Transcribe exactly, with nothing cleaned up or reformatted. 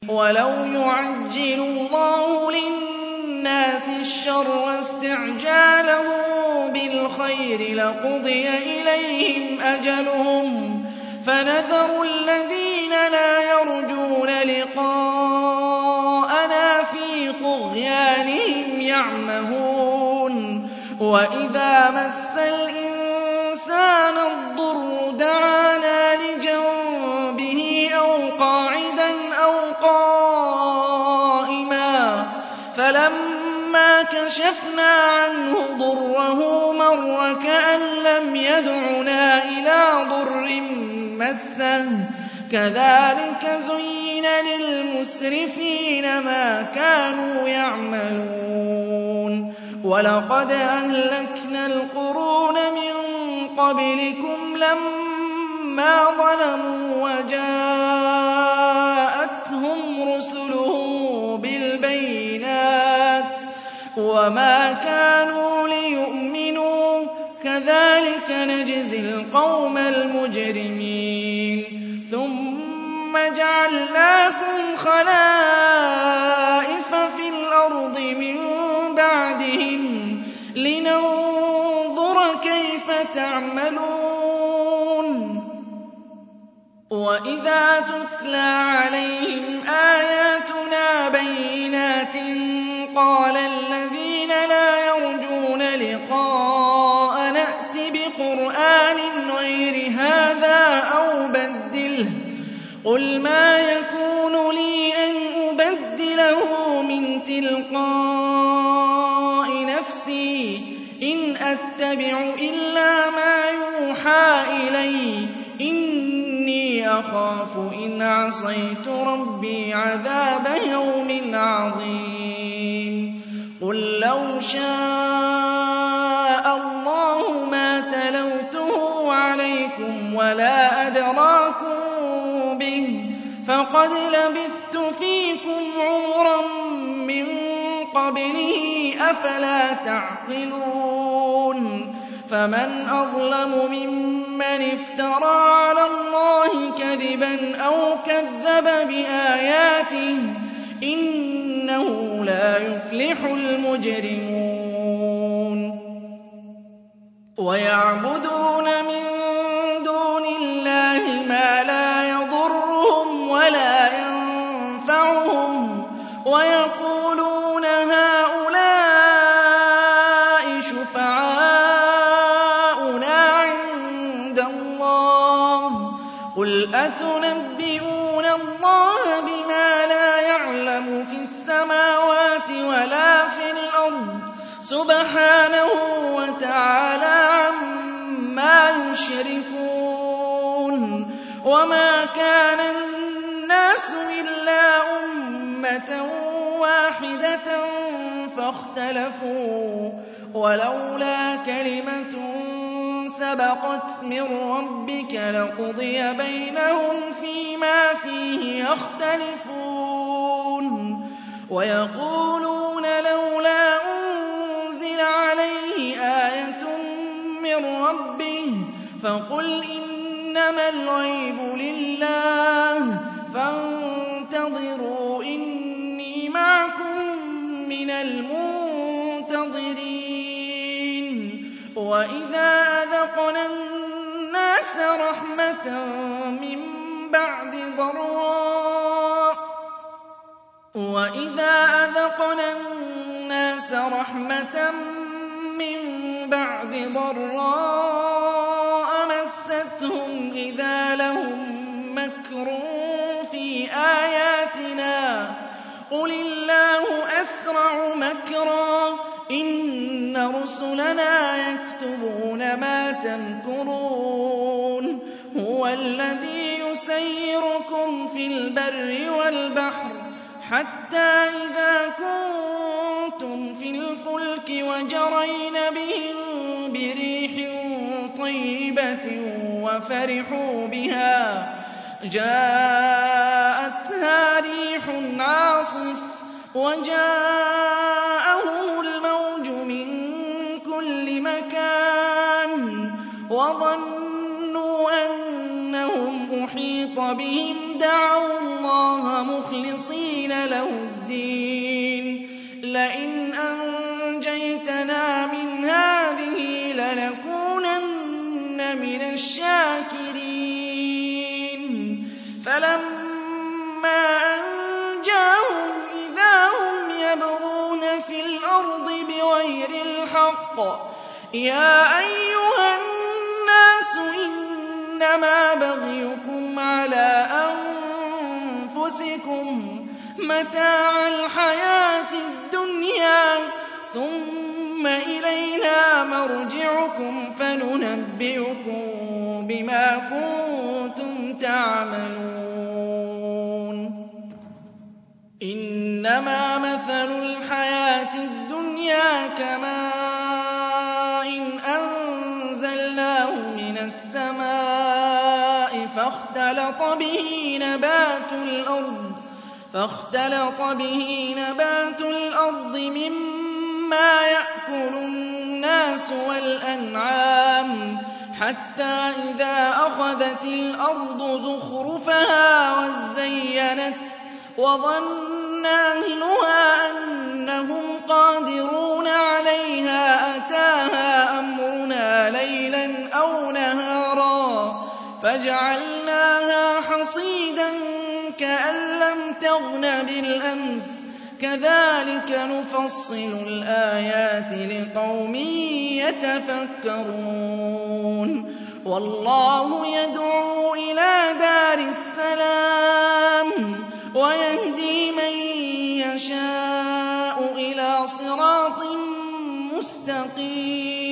وَلَوْ يُعَجِّلُ اللَّهُ لِلنَّاسِ الشَّرَّ اسْتِعْجَالَهُم بِالْخَيْرِ لَقُضِيَ إِلَيْهِمْ أَجَلُهُمْ فَنَذَرُ الَّذِينَ لَا يَرْجُونَ لِقَاءَنَا فِي طُغْيَانِهِمْ يَعْمَهُونَ وَإِذَا مَسَّ الْإِنسَانَ الضُّرُّ دَعَانَا لِجَنبِهِ أَوْ قَاعِدًا أَوْ قَائِمًا فَلَمَّا كَشَفْنَا عَنْهُ ضُرَّهُ مَرَّ كَأَن لَّمْ يَدْعُنَا إِلَىٰ ضُرٍّ مَّسَّهُ كَذَٰلِكَ زُيِّنَ لِلْمُسْرِفِينَ مَا كَانُوا يَعْمَلُونَ وَلَقَدْ أَهْلَكْنَا الْقُرُونَ مِن قَبْلِكُمْ لَمَّا ظَلَمُوا وَجَاءَتْهُمْ رُسُلُهُم بِالْبَيِّنَاتِ وَمَا كَانُوا لِيُؤْمِنُوا ۚ كَذَٰلِكَ نَجْزِي الْقَوْمَ الْمُجْرِمِينَ ثُمَّ جَعَلْنَاكُمْ خَلَائِفَ فِي الْأَرْضِ مِن بَعْدِهِمْ لِنَنظُرَ كَيْفَ تَعْمَلُونَ وَإِذَا تُتْلَىٰ عَلَيْهِمْ آيَاتُنَا بَيِّنَاتٍ قَالَ الَّذِينَ لَا يَرْجُونَ لِقَاءَنَا ائْتِ بِقُرْآنٍ غَيْرِ هَٰذَا أَوْ بَدِّلْهُ ۚ قُلْ مَا يَكُونُ لِي أَنْ أُبَدِّلَهُ مِن تِلْقَاءِ نَفْسِي ۖ إِنْ أَتَّبِعُ إِلَّا مَا يُوحَىٰ إِلَيَّ ۖ إِنِّي أَخَافُ إِنْ عَصَيْتُ رَبِّي عَذَابَ يَوْمٍ عَظِيمٍ قُل لَّوْ شَاءَ اللَّهُ مَا تَلَوْتُهُ عَلَيْكُمْ وَلَا أَدْرَاكُم بِهِ ۖ فَقَدْ لَبِثْتُ فِيكُمْ عُمُرًا مِّن قَبْلِهِ ۚ أَفَلَا تَعْقِلُونَ فَمَنْ أَظْلَمُ مِمَّنِ افْتَرَىٰ عَلَى اللَّهِ كَذِبًا أَوْ كَذَّبَ بِآيَاتِهِ ۚ إِنَّهُ لَا يُفْلِحُ الْمُجْرِمُونَ وَيَعْبُدُونَ مِن دُونِ اللَّهِ مَا لَا يَضُرُّهُمْ وَلَا يَنفَعُهُمْ وَيَقُولُونَ هَٰؤُلَاءِ شُفَعَاؤُنَا عِندَ اللَّهِ ۚ قُلْ أَتُنَبِّئُونَ اللَّهَ بِمَا لَا يَعْلَمُ فِي السَّمَاوَاتِ وَلَا فِي الْأَرْضِ ۚ سُبْحَانَهُ وَتَعَالَىٰ عَمَّا يُشْرِكُونَ وَمَا كَانَ النَّاسُ إِلَّا أُمَّةً وَاحِدَةً فَاخْتَلَفُوا ۚ وَلَوْلَا كَلِمَةٌ سَبَقَتْ مِن رَّبِّكَ لَقُضِيَ بَيْنَهُمْ فِيمَا فِيهِ يَخْتَلِفُونَ وَيَقُولُونَ لَوْلَا أُنزِلَ عَلَيْهِ آيَةٌ مِّن رَّبِّهِ ۖ فَقُلْ إِنَّمَا الْغَيْبُ لِلَّهِ فَانتَظِرُوا إِنِّي مَعَكُم مِّنَ الْمُنتَظِرِينَ وَإِذَا أَذَقْنَا النَّاسَ رَحْمَةً مِّن بَعْدِ ضَرَّاءٍ وَإِذَا أَذَقْنَا النَّاسَ رَحْمَةً مِّن بَعْدِ ضَرَّاءَ مَسَّتْهُمْ إِذَا لَهُم مَّكْرٌ فِي آيَاتِنَا ۚ قُلِ اللَّهُ أَسْرَعُ مَكْرًا ۚ إِنَّ رُسُلَنَا يَكْتُبُونَ مَا تَمْكُرُونَ هُوَ الَّذِي يُسَيِّرُكُمْ فِي الْبَرِّ وَالْبَحْرِ حَتَّىٰ إِذَا كُنتُمْ فِي الْفُلْكِ وَجَرَيْنَ بِهِم بِرِيحٍ طَيِّبَةٍ وَفَرِحُوا بِهَا جَاءَتْهَا رِيحٌ عَاصِفٌ وَجَاءَهُمُ الْمَوْجُ مِن كُلِّ مَكَانٍ وَظَنُّوا أَنَّهُمْ أُحِيطَ بِهِمْ دَعَوُا اللَّهَ مُخْلِصِينَ مُخْلِصِينَ لَهُ الدِّينَ لَئِنْ أَنجَيْتَنَا مِنْ هَٰذِهِ لَنَكُونَنَّ مِنَ الشَّاكِرِينَ فَلَمَّا أَنجَاهُمْ إِذَا هُمْ يَبْغُونَ فِي الْأَرْضِ بِغَيْرِ الْحَقِّ يَا أَيُّهَا النَّاسُ إِنَّمَا بَغْيُكُمْ عَلَىٰ أَنفُسِكُم مَّتَاعَ الْحَيَاةِ الدُّنْيَا ثُمَّ إِلَيْنَا مَرْجِعُكُمْ فَنُنَبِّئُكُم بِمَا كُنتُمْ تَعْمَلُونَ إِنَّمَا مَثَلُ الْحَيَاةِ الدُّنْيَا كَمَاءٍ أَنزَلْنَاهُ مِنَ السَّمَاءِ فَاخْتَلَطَ بِهِ نَبَاتُ الْأَرْضِ فاختلط به نبات الأرض مما يأكل الناس والأنعام حتى إذا أخذت الأرض زخرفها وزينت وظن أهلها أنهم قادرون عليها أتاها أمرنا ليلا أو نهارا فجعلناها حصيدا كأن لم تغن بالأمس كذلك نفصل الآيات لقوم يتفكرون والله يدعو إلى دار السلام ويهدي من يشاء إلى صراط مستقيم